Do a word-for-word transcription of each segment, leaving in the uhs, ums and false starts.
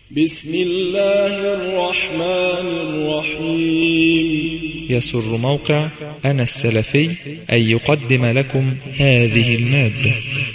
بسم الله الرحمن الرحيم. يسر موقع أنا السلفي أن يقدم لكم هذه المادة.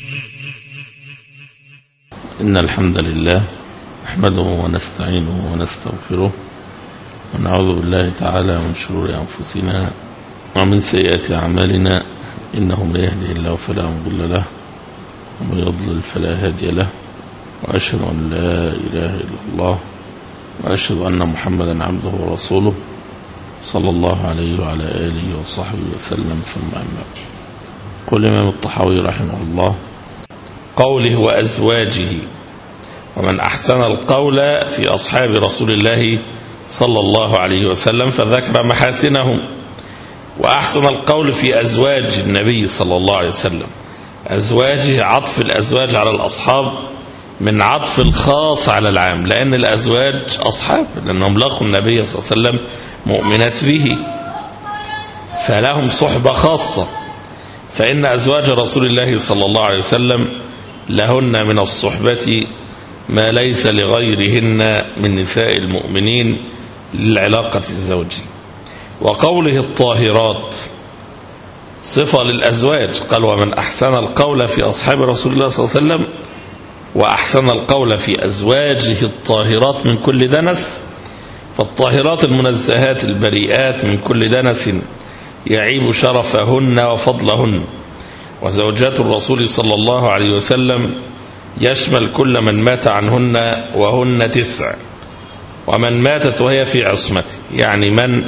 إن الحمد لله نحمده ونستعينه ونستغفره ونعوذ بالله تعالى من شرور أنفسنا ومن سيئات أعمالنا، إنه من يهده الله فلا مضل له ومن يضلل فلا هادي له، وأشهد أن لا إله إلا الله وأشهد أن محمدا عبده ورسوله صلى الله عليه وعلى آله وصحبه وسلم. ثم أما قال الإمام الطحاوي رحمه الله: قوله وأزواجه، ومن أحسن القول في أصحاب رسول الله صلى الله عليه وسلم فذكر محاسنهم، وأحسن القول في أزواج النبي صلى الله عليه وسلم. أزواجه عطف الأزواج على الأصحاب من عطف الخاص على العام، لأن الأزواج أصحاب، لأنهم لقوا النبي صلى الله عليه وسلم مؤمنات به فلهم صحبة خاصة، فإن أزواج رسول الله صلى الله عليه وسلم لهن من الصحبة ما ليس لغيرهن من نساء المؤمنين للعلاقة الزوجية. وقوله الطاهرات صفة للأزواج، قال: ومن أحسن القول في أصحاب رسول الله صلى الله عليه وسلم، وأحسن القول في أزواجه الطاهرات من كل دنس. فالطاهرات المنزهات البريئات من كل دنس يعيب شرفهن وفضلهن. وزوجات الرسول صلى الله عليه وسلم يشمل كل من مات عنهن، وهن تسع، ومن ماتت وهي في عصمته، يعني من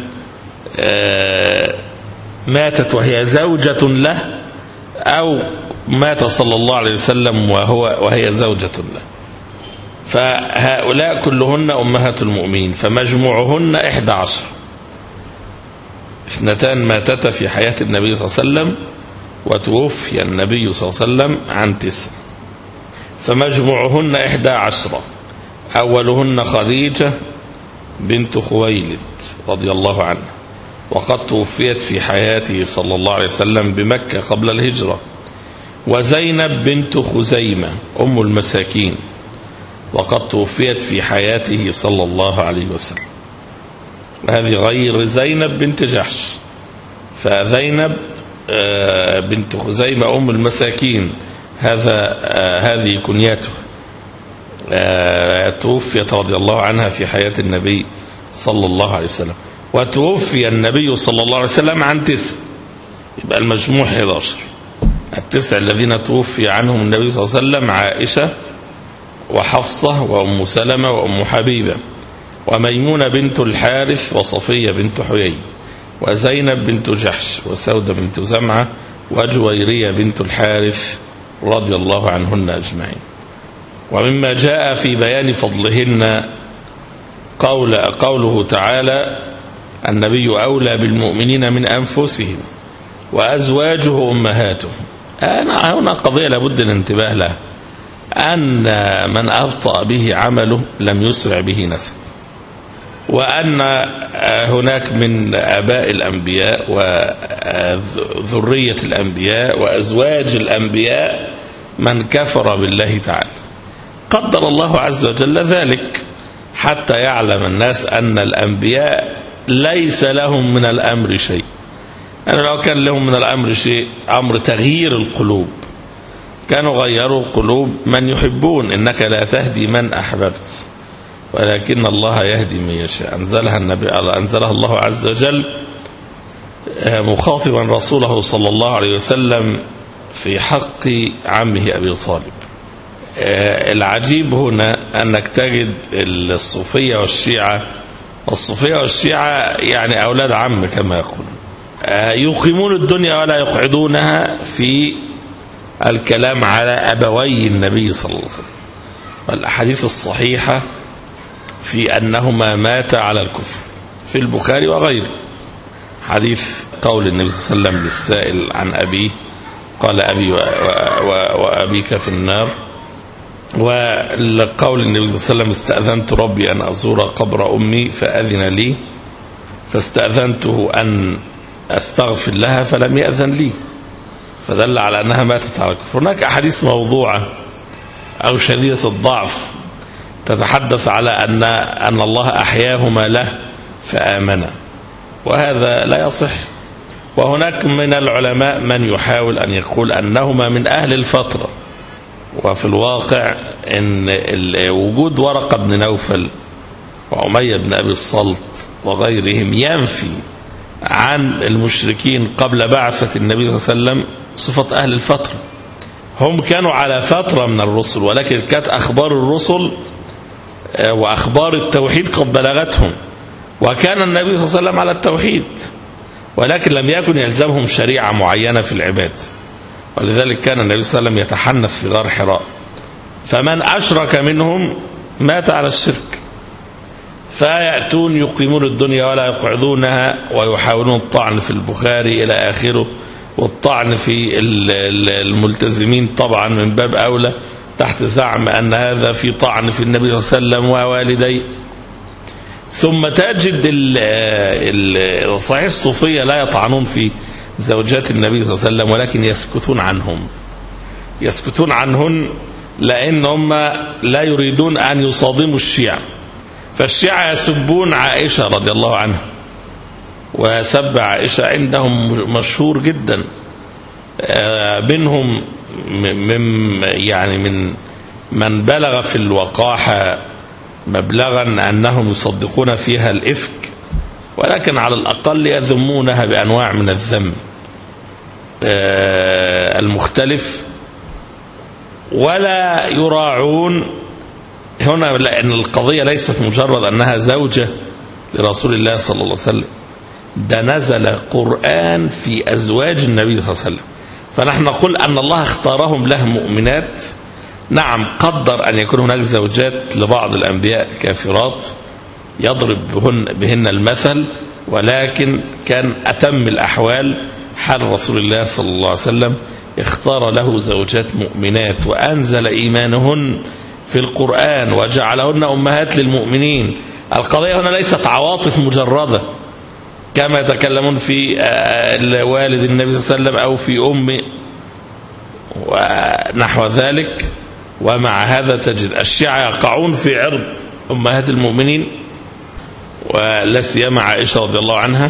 ماتت وهي زوجة له، أو مات صلى الله عليه وسلم وهو وهي زوجة له، فهؤلاء كلهن أمهات المؤمنين، فمجموعهن إحدى عشر. اثنتان ماتتا في حياة النبي صلى الله عليه وسلم، وتوفي النبي صلى الله عليه وسلم عن تسع، فمجموعهن إحدى عشرة. أولهن خديجة بنت خويلد رضي الله عنها، وقد توفيت في حياته صلى الله عليه وسلم بمكة قبل الهجرة. وزينب بنت خزيمة أم المساكين، وقد توفيت في حياته صلى الله عليه وسلم. وهذه غير زينب بنت جحش، فزينب بنت خزيمة أم المساكين هذا هذه كنيته، توفيت رضي الله عنها في حياة النبي صلى الله عليه وسلم. وتوفي النبي صلى الله عليه وسلم عن تسع، يبقى المجموع إحدى عشر. التسع الذين توفي عنهم النبي صلى الله عليه وسلم: عائشة وحفصة وأم سلمة وأم حبيبة وميمونة بنت الحارث وصفية بنت حيي وزينب بنت جحش وسودة بنت زمعة وجويرية بنت الحارث رضي الله عنهن أجمعين. ومما جاء في بيان فضلهن قول قوله تعالى: النبي أولى بالمؤمنين من أنفسهم وأزواجه أمهاتهم. أنا هنا قضية لابد الانتباه لها، أن من أبطأ به عمله لم يسرع به نسب، وأن هناك من آباء الأنبياء وذرية الأنبياء وأزواج الأنبياء من كفر بالله تعالى. قدر الله عز وجل ذلك حتى يعلم الناس أن الأنبياء ليس لهم من الأمر شيء. أنا لو كان لهم من الأمر شيء، أمر تغيير القلوب، كانوا غيروا قلوب من يحبون. إنك لا تهدي من أحببت ولكن الله يهدي من يشاء. أنزلها النبي أنزلها الله عز وجل مخاطبا رسوله صلى الله عليه وسلم في حق عمه أبي طالب. العجيب هنا أنك تجد الصوفية والشيعة، والصوفية والشيعة يعني أولاد عم كما يقولون، يقيمون الدنيا ولا يقعدونها في الكلام على أبوي النبي صلى الله عليه وسلم، والأحاديث الصحيحة في أنهما ماتا على الكفر في البخاري وغيره. حديث قول النبي صلى الله عليه وسلم للسائل عن أبيه، قال: أبي وأبيك في النار. وقول النبي صلى الله عليه وسلم: استأذنت ربي أن أزور قبر أمي فأذن لي، فاستأذنته أن أستغفر لها فلم يأذن لي، فدل على أنها ماتت على الكفر. هناك أحاديث موضوعة أو شديدة الضعف تتحدث على أن أن الله أحياهما له فآمنا، وهذا لا يصح. وهناك من العلماء من يحاول أن يقول أنهما من أهل الفترة، وفي الواقع إن وجود ورقة بن نوفل وأمية بن أبي الصلت وغيرهم ينفي عن المشركين قبل بعثة النبي صلى الله عليه وسلم صفة أهل الفترة. هم كانوا على فترة من الرسل، ولكن كانت أخبار الرسل وأخبار التوحيد قد بلغتهم، وكان النبي صلى الله عليه وسلم على التوحيد، ولكن لم يكن يلزمهم شريعة معينة في العباد. ولذلك كان النبي صلى الله عليه وسلم يتحنث في غار حراء، فمن أشرك منهم مات على الشرك. فيأتون يقيمون الدنيا ولا يقعدونها، ويحاولون الطعن في البخاري إلى آخره، والطعن في الملتزمين طبعا من باب أولى، تحت زعم أن هذا في طعن في النبي صلى الله عليه وسلم ووالديه. ثم تجد الصحيح الصوفية لا يطعنون في زوجات النبي صلى الله عليه وسلم، ولكن يسكتون عنهم، يسكتون عنهن لأن هم لا يريدون أن يصادموا الشيعة. فالشيعة يسبون عائشة رضي الله عنها، وسب عائشة عندهم مشهور جدا، منهم من يعني من من بلغ في الوقاحة مبلغا أنهم يصدقون فيها الإفك، ولكن على الأقل يذمونها بأنواع من الذم المختلف، ولا يراعون هنا، لأن القضية ليست مجرد أنها زوجة لرسول الله صلى الله عليه وسلم، ده نزل قرآن في أزواج النبي صلى الله عليه وسلم. فنحن نقول أن الله اختارهم له مؤمنات. نعم قدر أن يكون هناك زوجات لبعض الأنبياء كافرات يضرب بهن, بهن المثل، ولكن كان أتم الأحوال حال رسول الله صلى الله عليه وسلم، اختار له زوجات مؤمنات وأنزل إيمانهن في القرآن وجعلهن أمهات للمؤمنين. القضية هنا ليست عواطف مجردة كما يتكلمون في والد النبي صلى الله عليه وسلم أو في أمه ونحو ذلك. ومع هذا تجد الشيعة يقعون في عرض أمهات المؤمنين، ولا سيما عائشة رضي الله عنها،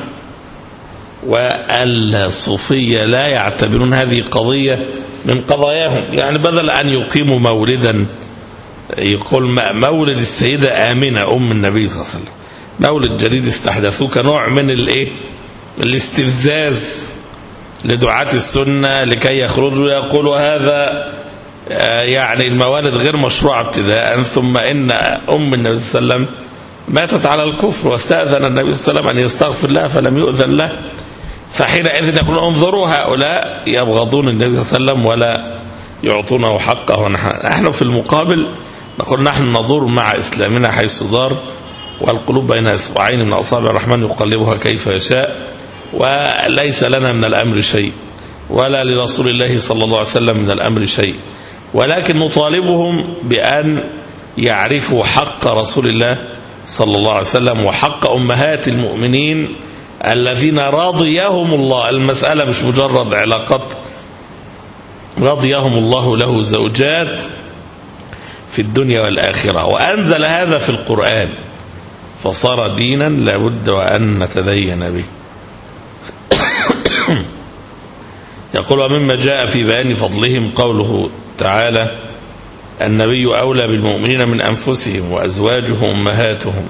والصوفية لا يعتبرون هذه قضية من قضاياهم. يعني بدل أن يقيموا مولدا يقول مولد السيدة آمنة أم النبي صلى الله عليه وسلم، مولد جديد استحدثوه كنوع من الايه الاستفزاز لدعاة السنة لكي يخرجوا يقولوا هذا يعني الموالد غير مشروعة ابتداء، ثم إن أم النبي صلى الله عليه وسلم ماتت على الكفر، واستأذن النبي صلى الله عليه وسلم أن يستغفر لها فلم يؤذن له. فحينئذ يقول انظروا هؤلاء يبغضون النبي صلى الله عليه وسلم ولا يعطونه حقه. نحن في المقابل نقول نحن نضر مع إسلامنا حيث دار، والقلوب بين أصبعين من أصابع الرحمن يقلبها كيف يشاء، وليس لنا من الأمر شيء ولا لرسول الله صلى الله عليه وسلم من الأمر شيء، ولكن نطالبهم بأن يعرفوا حق رسول الله صلى الله عليه وسلم وحق أمهات المؤمنين الذين رضيهم الله. المسألة مش مجرد علاقات، رضيهم الله له زوجات في الدنيا والآخرة، وأنزل هذا في القرآن فصار دينا لابد وأن نتدين به. يقول ومما جاء في بيان فضلهم قوله تعالى النبي أولى بالمؤمنين من أنفسهم وأزواجه أمهاتهم،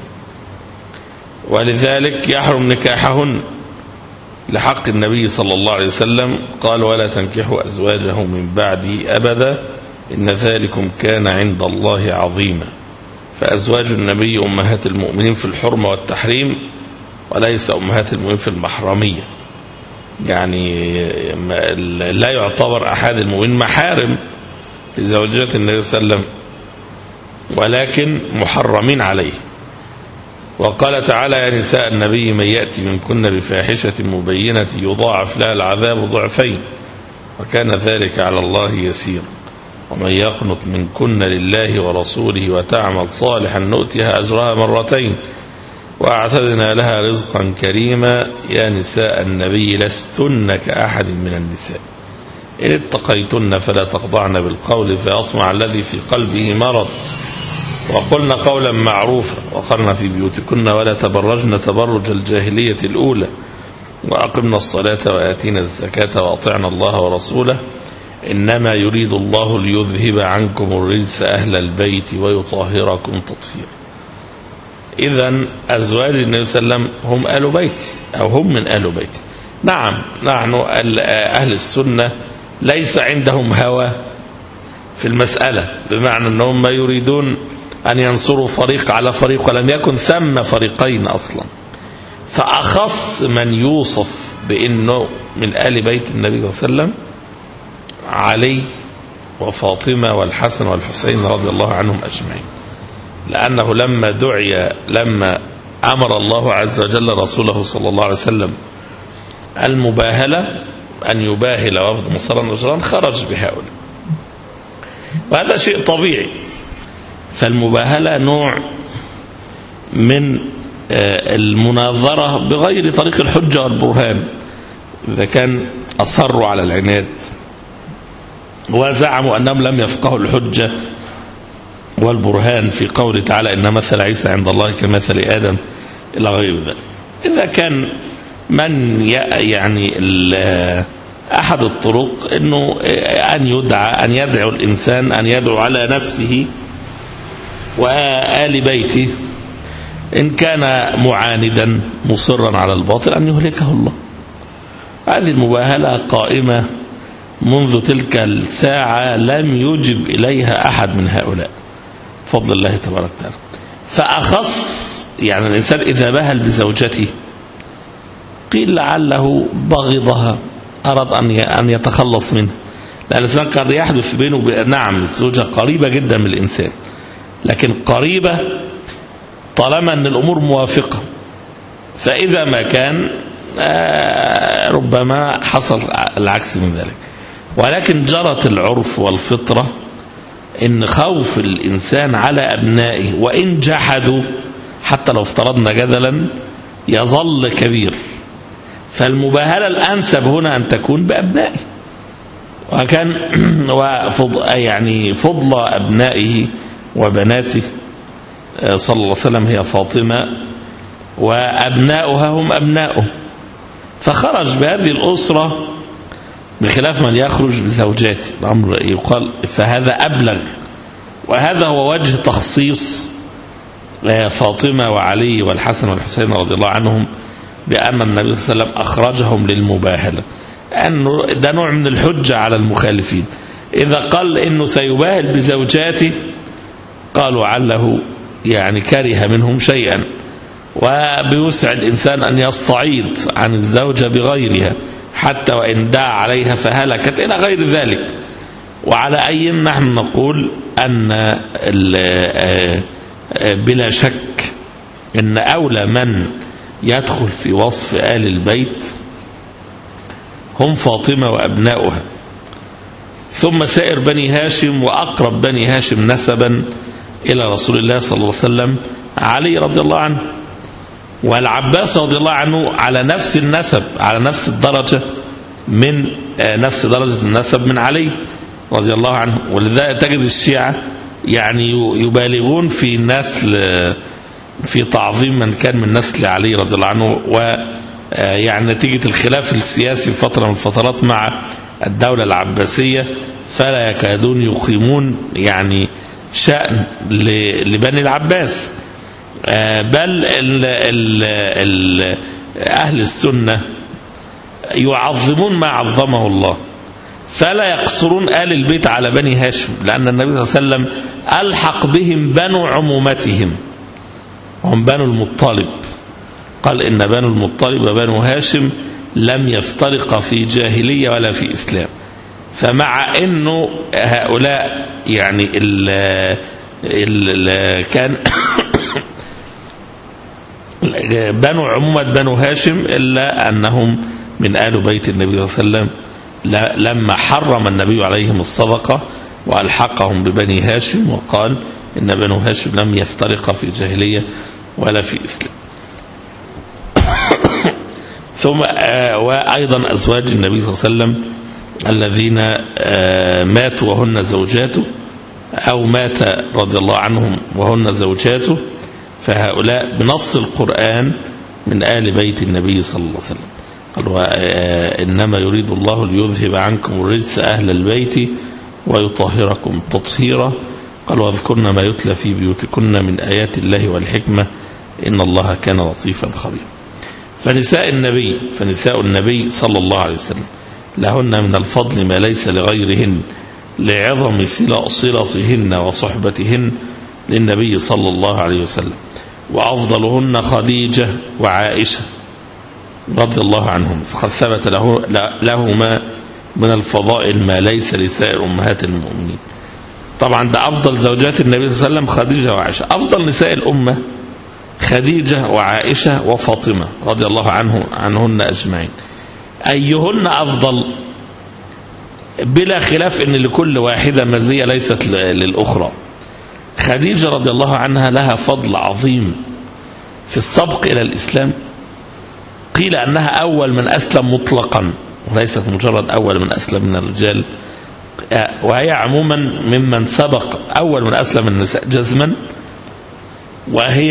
ولذلك يحرم نكاحهن لحق النبي صلى الله عليه وسلم. قال ولا تنكحوا أزواجه من بعدي أبدا إن ذلكم كان عند الله عظيما. فأزواج النبي أمهات المؤمنين في الحرمة والتحريم، وليس أمهات المؤمنين في المحرمية. يعني لا يعتبر أحد المؤمنين محارم لزوجات النبي صلى الله عليه وسلم، ولكن محرمين عليه. وقال تعالى يا نساء النبي من يأتي منكن بفاحشة مبينة يضاعف لها العذاب ضعفين وكان ذلك على الله يسير ومن يقنط منكن لله ورسوله وتعمل صالحا نؤتها أجرها مرتين وأعتدنا لها رزقا كريما يا نساء النبي لستن كأحد من النساء إن اتقيتن فلا تخضعن بالقول فيطمع الذي في قلبه مرض وقلنا قولا معروفا وقرنا في بيوتكن ولا تبرجن تبرج الجاهلية الأولى وأقمنا الصلاة وآتينا الزكاة وأطعنا الله ورسوله إنما يريد الله ليذهب عنكم الرجس أهل البيت ويطهركم تطهيرا. إذن أزواج النبي صلى الله عليه وسلم هم آل بيت أو هم من آل بيت. نعم نحن أهل السنة ليس عندهم هوى في المسألة، بمعنى أنهم ما يريدون أن ينصروا فريق على فريق، ولم يكن ثم فريقين أصلا. فأخص من يوصف بأنه من آل بيت النبي صلى الله عليه وسلم علي وفاطمة والحسن والحسين رضي الله عنهم أجمعين، لأنه لما دعي لما أمر الله عز وجل رسوله صلى الله عليه وسلم المباهلة أن يباهل وفد مصر النجران خرج بهؤلاء، وهذا شيء طبيعي. فالمباهلة نوع من المناظرة بغير طريق الحجة والبرهان. إذا كان أصروا على العناد وزعموا أنهم لم يفقهوا الحجة والبرهان في قوله تعالى إن مثل عيسى عند الله كمثل آدم إلى غير ذلك، إذا كان من يعني أحد الطرق أنه أن يدعى أن يدعو الإنسان أن يدعو على نفسه وآل بيته إن كان معاندا مصرا على الباطل أن يهلكه الله. هذه المباهلة قائمة منذ تلك الساعة، لم يجب إليها أحد من هؤلاء فضل الله تبارك وتعالى. فأخص يعني الإنسان إذا باهل بزوجته قيل لعله بغضها أراد أن يتخلص منها، لأن الإنسان كان يحدث بينه وبين نعم الزوجة قريبة جدا من الإنسان، لكن قريبة طالما أن الأمور موافقة. فإذا ما كان ربما حصل العكس من ذلك. ولكن جرت العرف والفطرة إن خوف الإنسان على أبنائه وإن جحدوا حتى لو افترضنا جدلا يظل كبير. فالمباهلة الأنسب هنا أن تكون بأبنائه، وكان وفضل يعني فضل أبنائه وبناته صلى الله عليه وسلم هي فاطمة وأبناؤها هم أبناؤه، فخرج بهذه الأسرة بخلاف من يخرج بزوجاته. الأمر يقال فهذا أبلغ، وهذا هو وجه تخصيص فاطمة وعلي والحسن والحسين رضي الله عنهم بأن النبي صلى الله عليه وسلم أخرجهم للمباهلة، أنه ده نوع من الحجة على المخالفين. إذا قال إنه سيباهل بزوجاته قالوا عله يعني كره منهم شيئا، وبيسع الإنسان أن يستعيض عن الزوجة بغيرها حتى وإن دعا عليها فهلكت إلى غير ذلك. وعلى أي نحن نقول أن بلا شك أن أولى من يدخل في وصف آل البيت هم فاطمة وأبناؤها، ثم سائر بني هاشم، وأقرب بني هاشم نسبا إلى رسول الله صلى الله عليه وسلم علي رضي الله عنه، والعباس رضي الله عنه على نفس النسب على نفس الدرجة من نفس درجة النسب من علي رضي الله عنه. ولذلك تجد الشيعة يعني يبالغون في نسل في تعظيم من كان من نسل علي رضي الله عنه، ويعني نتيجة الخلاف السياسي في فترة من الفترات مع الدولة العباسية فلا يكادون يقيمون يعني شأن لبني العباس، بل ال ال ال أهل السنة يعظمون ما عظمه الله، فلا يقصرون آل البيت على بني هاشم، لأن النبي صلى الله عليه وسلم ألحق بهم بنو عمومتهم هم بنو المطلب، قال إن بنو المطلب وبنو هاشم لم يفترق في جاهلية ولا في إسلام. فمع أنه هؤلاء يعني ال ال كان بنو عمومة بنو هاشم إلا أنهم من آل بيت النبي صلى الله عليه وسلم لما حرم النبي عليهم الصدقة وألحقهم ببني هاشم وقال إن بنو هاشم لم يفترق في جاهلية ولا في إسلام. ثم وأيضا أزواج النبي صلى الله عليه وسلم الذين ماتوا وهن زوجاته أو مات رضي الله عنهم وهن زوجاته، فهؤلاء بنص القرآن من آل بيت النبي صلى الله عليه وسلم. قال إنما يريد الله ليذهب عنكم الرجس أهل البيت ويطهركم تطهيرا. قال واذكرن ما يتلى في بيوتكن من آيات الله والحكمة إن الله كان لطيفا خبيرا. فنساء النبي فنساء النبي صلى الله عليه وسلم لهن من الفضل ما ليس لغيرهن لعظم صلتهن وصحبتهن للنبي صلى الله عليه وسلم، وأفضلهن خديجة وعائشة رضي الله عنهم، فقد ثبت له لهما من الفضائل ما ليس لسائر أمهات المؤمنين. طبعا ده أفضل زوجات النبي صلى الله عليه وسلم خديجة وعائشة. أفضل نساء الأمة خديجة وعائشة وفاطمة رضي الله عنه عنهن أجمعين. أيهن أفضل؟ بلا خلاف إن لكل واحدة مزية ليست للأخرى. خديجة رضي الله عنها لها فضل عظيم في السبق إلى الإسلام. قيل أنها أول من أسلم مطلقا وليست مجرد أول من أسلم من الرجال، وهي عموما ممن سبق أول من أسلم النساء جزما، وهي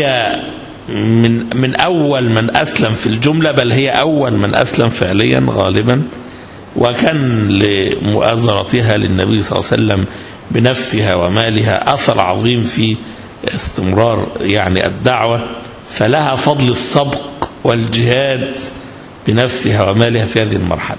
من من أول من أسلم في الجملة، بل هي أول من أسلم فعليا غالبا. وكان لمؤازرتها للنبي صلى الله عليه وسلم بنفسها ومالها أثر عظيم في استمرار يعني الدعوة، فلها فضل السبق والجهاد بنفسها ومالها في هذه المرحلة.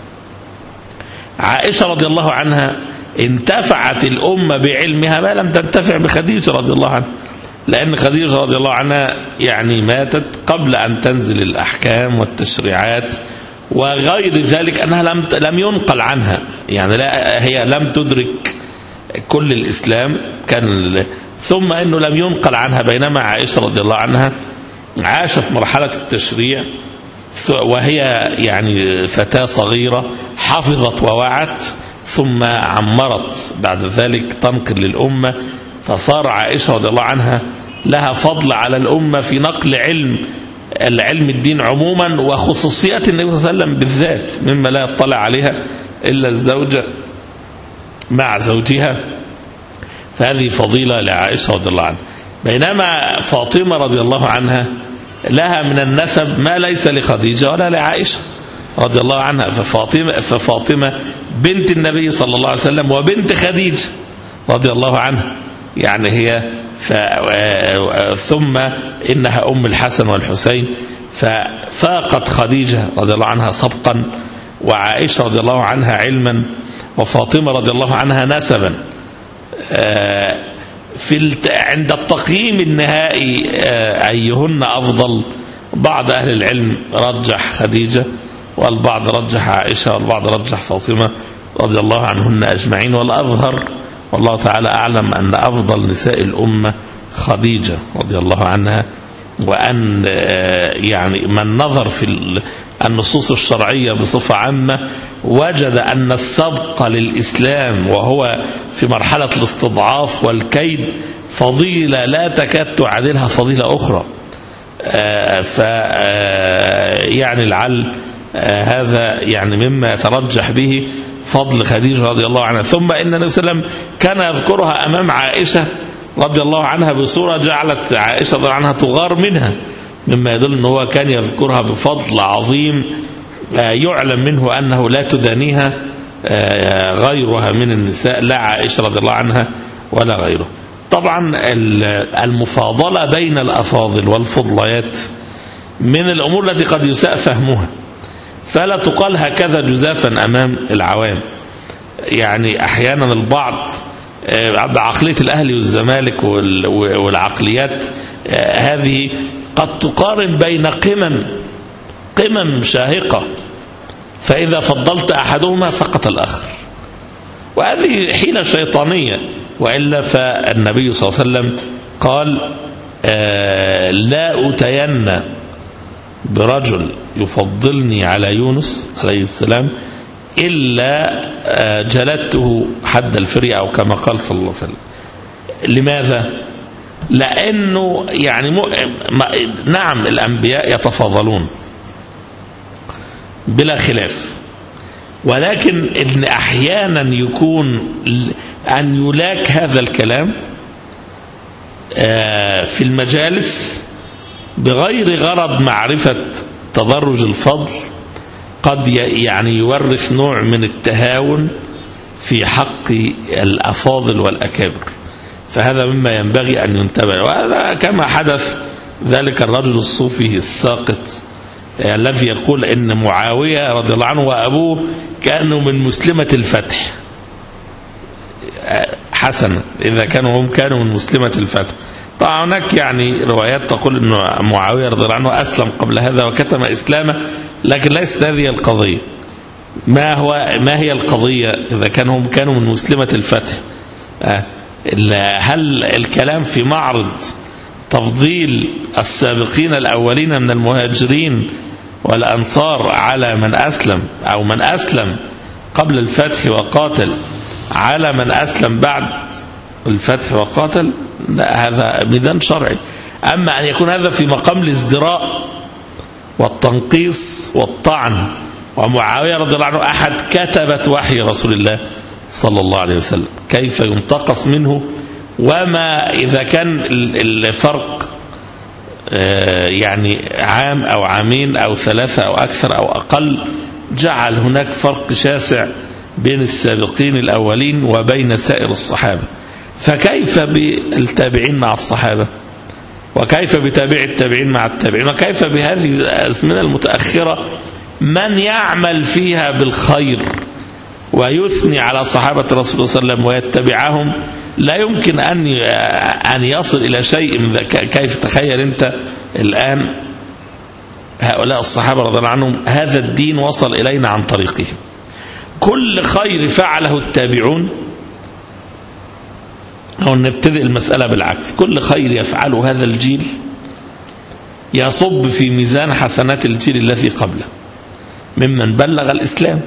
عائشة رضي الله عنها انتفعت الأمة بعلمها ما لم تنتفع بخديجة رضي الله عنها، لأن خديجة رضي الله عنها يعني ماتت قبل أن تنزل الأحكام والتشريعات، وغير ذلك أنها لم لم ينقل عنها، يعني لا هي لم تدرك كل الإسلام كان، ثم أنه لم ينقل عنها، بينما عائشة رضي الله عنها عاشت مرحلة التشريع وهي يعني فتاة صغيرة، حفظت ووعت، ثم عمرت بعد ذلك تنقل للأمة، فصار عائشة رضي الله عنها لها فضل على الأمة في نقل علم العلم الدين عموما، وخصوصيات النبي صلى الله عليه وسلم بالذات مما لا يطلع عليها إلا الزوجة مع زوجها، فهذه فضيلة لعائشة رضي الله عنها. بينما فاطمة رضي الله عنها لها من النسب ما ليس لخديجة ولا لعائشة رضي الله عنها، ففاطمة, ففاطمة بنت النبي صلى الله عليه وسلم وبنت خديجة رضي الله عنها، يعني هي ثم إنها أم الحسن والحسين، ففاقت خديجة رضي الله عنها سبقا، وعائشة رضي الله عنها علما، وفاطمة رضي الله عنها نسبا. في عند التقييم النهائي أيهن أفضل، بعض أهل العلم رجح خديجة، والبعض رجح عائشة، والبعض رجح فاطمة رضي الله عنهن أجمعين، والأظهر والله تعالى أعلم أن أفضل نساء الأمة خديجة رضي الله عنها، وأن يعني من نظر في النصوص الشرعية بصفة عامة وجد أن السبق للإسلام وهو في مرحلة الاستضعاف والكيد فضيلة لا تكاد تعادلها فضيلة أخرى. ف يعني لعل هذا يعني مما يترجح به فضل خديجة رضي الله عنها. ثم إن النبي صلى الله عليه وسلم كان يذكرها أمام عائشة رضي الله عنها بصورة جعلت عائشة رضي الله عنها تغار منها، مما يدل أنه هو كان يذكرها بفضل عظيم يعلم منه أنه لا تدانيها غيرها من النساء، لا عائشة رضي الله عنها ولا غيره. طبعا المفاضلة بين الأفاضل والفضليات من الأمور التي قد يساء فهمها، فلا تقال هكذا جزافا أمام العوام. يعني أحيانا البعض بعقلية الأهلي والزمالك والعقليات هذه قد تقارن بين قمم قمم شاهقة، فإذا فضلت أحدهما سقط الآخر، وهذه حيلة شيطانية. وإلا فالنبي صلى الله عليه وسلم قال لا أتين برجل يفضلني على يونس عليه السلام إلا جلدته حد الفرية، أو كما قال صلى الله عليه وسلم. لماذا؟ لأنه يعني م... نعم الأنبياء يتفاضلون بلا خلاف، ولكن إن أحيانا يكون أن يلاك هذا الكلام في المجالس بغير غرض معرفة تدرج الفضل، قد يعني يورث نوع من التهاون في حق الأفاضل والأكابر، فهذا مما ينبغي أن ينتبه. وهذا كما حدث ذلك الرجل الصوفي الساقط الذي يقول إن معاوية رضي الله عنه وأبوه كانوا من مسلمة الفتح. حسنا، إذا كانوا هم كانوا من مسلمة الفتح. طبعا هناك يعني روايات تقول أن معاوية رضي الله عنه أسلم قبل هذا وكتم إسلامه، لكن ليست هذه القضية. ما هو ما هي القضية إذا كانوا هم كانوا من مسلمة الفتح؟ هل الكلام في معرض تفضيل السابقين الأولين من المهاجرين والأنصار على من أسلم، أو من أسلم قبل الفتح وقاتل على من أسلم بعد الفتح وقاتل؟ هذا ميدان شرعي. أما أن يكون هذا في مقام الازدراء والتنقيص والطعن، ومعاوية رضي الله عنه أحد كتبت وحي رسول الله صلى الله عليه وسلم، كيف ينتقص منه؟ وما إذا كان الفرق يعني عام أو عامين أو ثلاثة أو أكثر أو أقل، جعل هناك فرق شاسع بين السابقين الأولين وبين سائر الصحابة، فكيف بالتابعين مع الصحابة؟ وكيف بتابع التابعين مع التابعين؟ وكيف بهذه الأزمنة المتأخرة من يعمل فيها بالخير ويثني على صحابة رسول الله صلى الله عليه وسلم ويتبعهم؟ لا يمكن أن أن يصل إلى شيء من ذلك. كيف تخيل أنت الآن هؤلاء الصحابة رضي الله عنهم هذا الدين وصل إلينا عن طريقهم، كل خير فعله التابعون، أو نبتدئ المسألة بالعكس، كل خير يفعله هذا الجيل يصب في ميزان حسنات الجيل الذي قبله ممن بلغ الإسلام.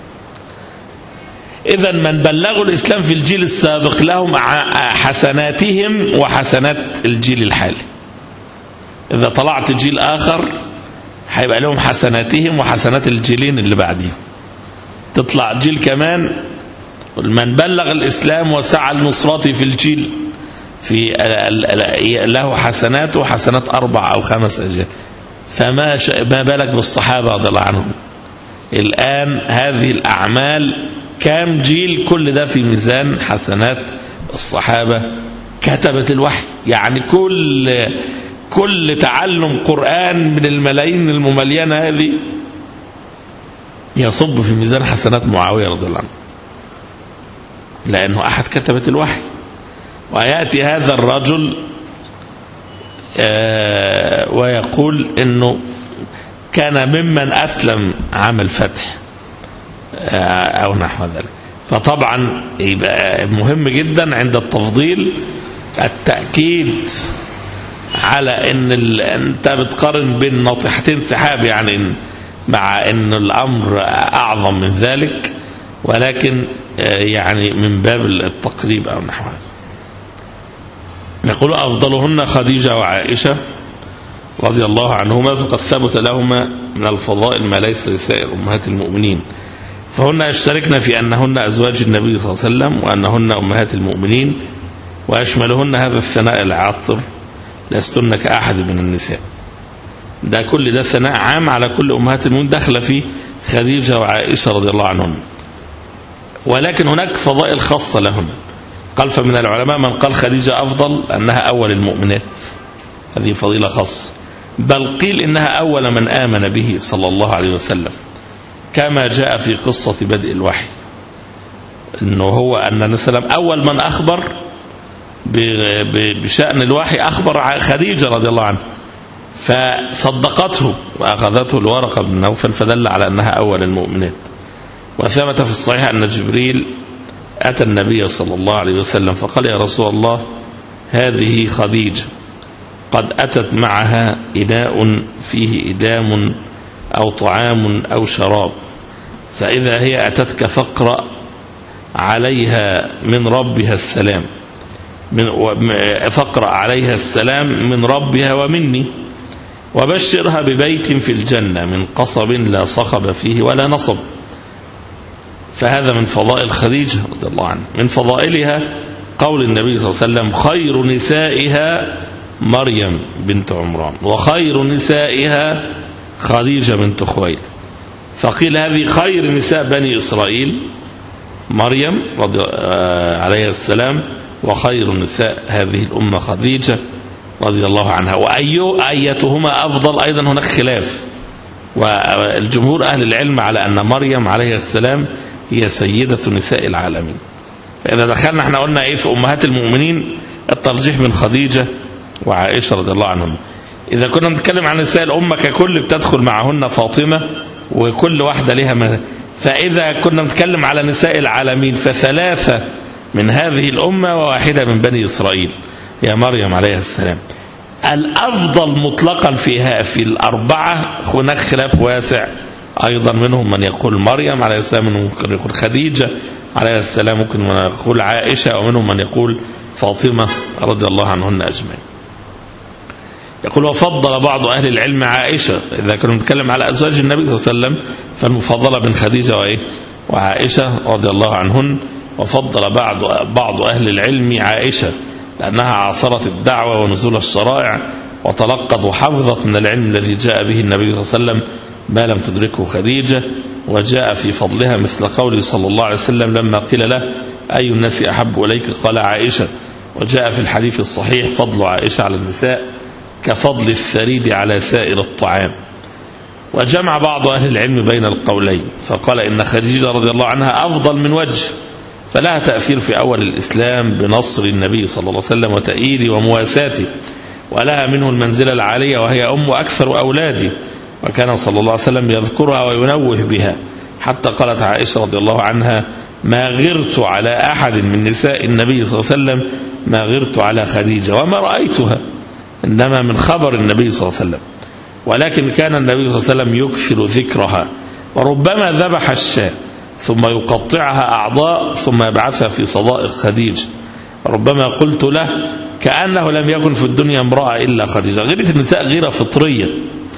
إذا من بلغوا الإسلام في الجيل السابق لهم حسناتهم وحسنات الجيل الحالي. إذا طلعت جيل آخر هيبقى لهم حسناتهم وحسنات الجيلين اللي بعدهم. تطلع جيل كمان من بلغ الإسلام وسعى لنصرته في الجيل في له حسنات وحسنات أربع أو خمس أجيال. فما ما بالك بالصحابة رضي الله عنهم؟ الآن هذه الأعمال كام جيل؟ كل ده في ميزان حسنات الصحابة كتبت الوحي. يعني كل كل تعلم قرآن من الملايين المملينة هذه يصب في ميزان حسنات معاوية رضي الله عنه، لأنه أحد كتبت الوحي. ويأتي هذا الرجل ويقول إنه كان ممن أسلم عام الفتح أو نحو ذلك. فطبعا يبقى مهم جدا عند التفضيل التأكيد على ان انت بتقارن بين ناطحتين سحاب، يعني مع ان الامر اعظم من ذلك، ولكن يعني من باب التقريب او نحو هذا. يقول افضلهن خديجة وعائشة رضي الله عنهما، فقد ثبت لهما من الفضائل ما ليس لسائر امهات المؤمنين، فهن يشتركن في أنهن أزواج النبي صلى الله عليه وسلم وأنهن أمهات المؤمنين، ويشملهن هذا الثناء العاطر لستن كأحد من النساء. ده كل ده ثناء عام على كل أمهات المؤمنين دخل فيه خديجة وعائشة رضي الله عنهم، ولكن هناك فضائل خاصة لهن. قال فمن العلماء من قال خديجة أفضل أنها أول المؤمنات، هذه فضيلة خاصة، بل قيل إنها أول من آمن به صلى الله عليه وسلم، كما جاء في قصة بدء الوحي أنه هو أن النبي صلى الله عليه وسلم أول من أخبر بشأن الوحي أخبر خديجة رضي الله عنها، فصدقته وأخذته الورقة بن نوفل، فدل على أنها أول المؤمنات. وثبت في الصحيح أن جبريل أتى النبي صلى الله عليه وسلم فقال يا رسول الله هذه خديجة قد أتت معها إناء فيه إدام أو طعام أو شراب، فإذا هي أتتك فاقرأ عليها من ربها السلام من فاقرأ عليها السلام من ربها ومني، وبشرها ببيت في الجنة من قصب لا صخب فيه ولا نصب. فهذا من فضائل خديجة رضي الله عنها. من فضائلها قول النبي صلى الله عليه وسلم خير نسائها مريم بنت عمران وخير نسائها خديجة بنت خويلد. فقيل هذه خير نساء بني إسرائيل مريم رضي عليه السلام، وخير نساء هذه الأمة خديجة رضي الله عنها. وأي أيتهما أفضل أيضا هناك خلاف، والجمهور أهل العلم على أن مريم عليه السلام هي سيدة نساء العالمين. فإذا دخلنا احنا قلنا إيه في أمهات المؤمنين الترجيح من خديجة وعائشة رضي الله عنهم. إذا كنا نتكلم عن نساء الأمة ككل بتدخل معهن فاطمة وكل واحدة لها مه... فإذا كنا نتكلم على نساء العالمين فثلاثة من هذه الأمة وواحدة من بني إسرائيل يا مريم عليه السلام. الأفضل مطلقا فيها في الأربعة هناك خلاف واسع أيضا، منهم من يقول مريم عليه السلام، منهم من يقول خديجة عليه السلام، ممكن من يقول عائشة، ومنهم من يقول فاطمة رضي الله عنهن أجمعين. يقول وفضل بعض أهل العلم عائشة. إذا كنا نتكلم على أزواج النبي صلى الله عليه وسلم فالمفضلة بين خديجة وإيه وعائشة رضي الله عنهن. وفضل بعض بعض أهل العلم عائشة لأنها عاصرت الدعوة ونزول الشرائع وتلقت وحفظت من العلم الذي جاء به النبي صلى الله عليه وسلم ما لم تدركه خديجة. وجاء في فضلها مثل قوله صلى الله عليه وسلم لما قيل له أي الناس أحب إليك قال عائشة. وجاء في الحديث الصحيح فضل عائشة على النساء كفضل الثريد على سائر الطعام. وجمع بعض أهل العلم بين القولين فقال إن خديجة رضي الله عنها أفضل من وجه، فلها تأثير في أول الإسلام بنصر النبي صلى الله عليه وسلم وتأييده ومواساته، ولها منه المنزلة العالية وهي أم أكثر أولادي، وكان صلى الله عليه وسلم يذكرها وينوه بها، حتى قالت عائشة رضي الله عنها ما غرت على أحد من نساء النبي صلى الله عليه وسلم ما غرت على خديجة وما رأيتها، إنما من خبر النبي صلى الله عليه وسلم. ولكن كان النبي صلى الله عليه وسلم يكثر ذكرها، وربما ذبح الشاة ثم يقطعها أعضاء ثم يبعثها في صدائق خديجة. ربما قلت له كأنه لم يكن في الدنيا امرأة إلا خديجة. غيرة النساء غيرة فطرية،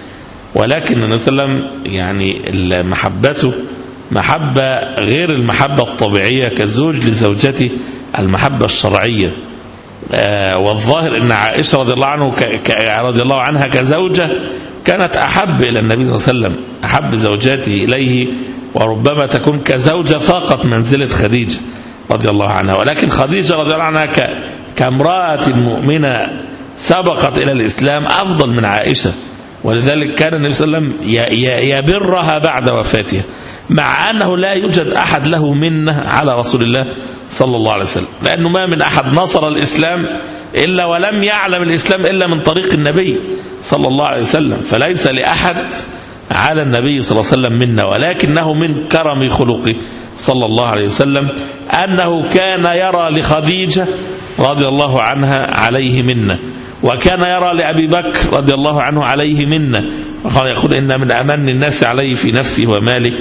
ولكن النبي صلى الله عليه وسلم يعني محبته محبة غير المحبة الطبيعية كزوج لزوجته، المحبة الشرعية. آه والظاهر أن عائشة رضي الله عنه ك... ك... رضي الله عنها كزوجة كانت أحب إلى النبي صلى الله عليه وسلم، أحب زوجاته إليه، وربما تكون كزوجة فاقت منزلة خديجة رضي الله عنها. ولكن خديجة رضي الله عنها ك... كامرأة مؤمنة سبقت إلى الإسلام أفضل من عائشة، ولذلك كان النبي صلى الله عليه وسلم يبرها بعد وفاتها، مع أنه لا يوجد أحد له منه على رسول الله صلى الله عليه وسلم، لأنه ما من أحد نصر الإسلام إلا ولم يعلم الإسلام إلا من طريق النبي صلى الله عليه وسلم، فليس لأحد على النبي صلى الله عليه وسلم منا، ولكنه من كرم خلقه صلى الله عليه وسلم أنه كان يرى لخديجة رضي الله عنها عليه منا، وكان يرى لأبي بكر رضي الله عنه عليه منا، وقال يقول إن من أمن الناس عليه في نفسه وماله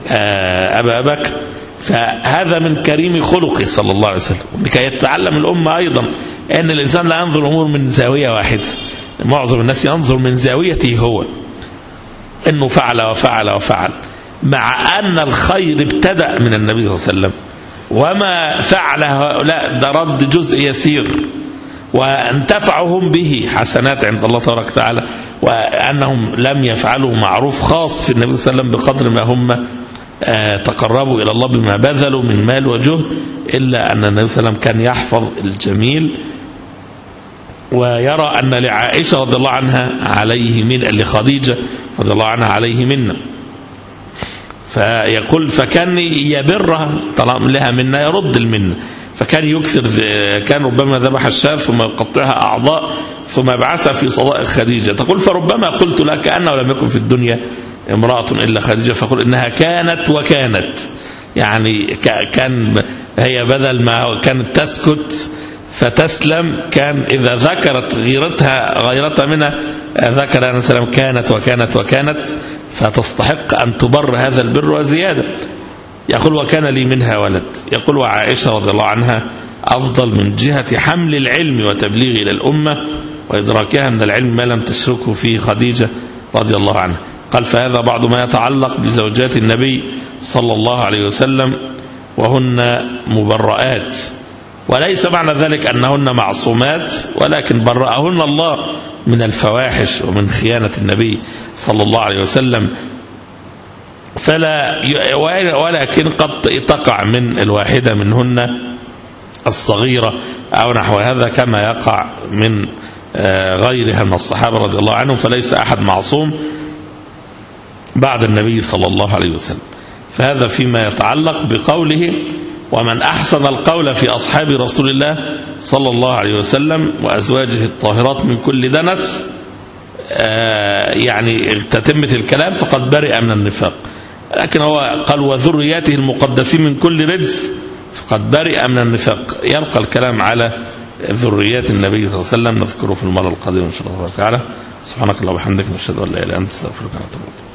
أبا بكر. فهذا من كريم خلقه صلى الله عليه وسلم، لكي يتعلم الأمة أيضا أن الإنسان لا ينظر الأمور من زاوية واحدة، معظم الناس ينظر من زاويته هو، أنه فعل وفعل وفعل، مع أن الخير ابتدأ من النبي صلى الله عليه وسلم، وما فعل هؤلاء ده رد جزء يسير وانتفعهم به حسنات عند الله تبارك وتعالى، وأنهم لم يفعلوا معروف خاص في النبي صلى الله عليه وسلم بقدر ما هم تقربوا إلى الله بما بذلوا من مال وجهد، إلا أن النبي صلى الله عليه وسلم كان يحفظ الجميل ويرى أن لعائشة رضي الله عنها عليه من لخديجة رضي الله عنها عليه منا، فيقول فكان يبرها طالما لها منا يرد المنة، فكان يكثر، كان ربما ذبح الشاة ثم يقطعها أعضاء ثم يبعثها في صدائق خديجة. تقول فربما قلت لك كأنه لم يكن في الدنيا امرأة إلا خديجة، فقل إنها كانت وكانت، يعني كان هي بدل ما كانت تسكت فتسلم، كان إذا ذكرت غيرتها غيرتها منها ذكر أن سلام كانت وكانت وكانت، فتستحق أن تبر هذا البر وزيادة. يقول وكان لي منها ولد. يقول وعائشة رضي الله عنها أفضل من جهة حمل العلم وتبليغه إلى الأمة وإدراكها من العلم ما لم تشركه فيه خديجة رضي الله عنها. قال فهذا بعض ما يتعلق بزوجات النبي صلى الله عليه وسلم وهن مبرآت، وليس معنى ذلك أنهن معصومات، ولكن برأهن الله من الفواحش ومن خيانة النبي صلى الله عليه وسلم. فلا ولكن قد تقع من الواحدة منهن الصغيرة أو نحو هذا كما يقع من غيرها من الصحابة رضي الله عنهم، فليس أحد معصوم بعد النبي صلى الله عليه وسلم. فهذا فيما يتعلق بقوله ومن أحسن القول في أصحاب رسول الله صلى الله عليه وسلم وأزواجه الطاهرات من كل دنس، يعني تتمة الكلام فقد برئ من النفاق. لكن هو قال وذرياته المقدسين من كل رجس فقد برئ من النفاق. يبقى الكلام على ذريات النبي صلى الله عليه وسلم، نذكره في المرة القادمة إن شاء الله تعالى. سبحانك اللهم وبحمدك، نشهد أن لا إله إلا أنت، نستغفرك ونتوب إليك.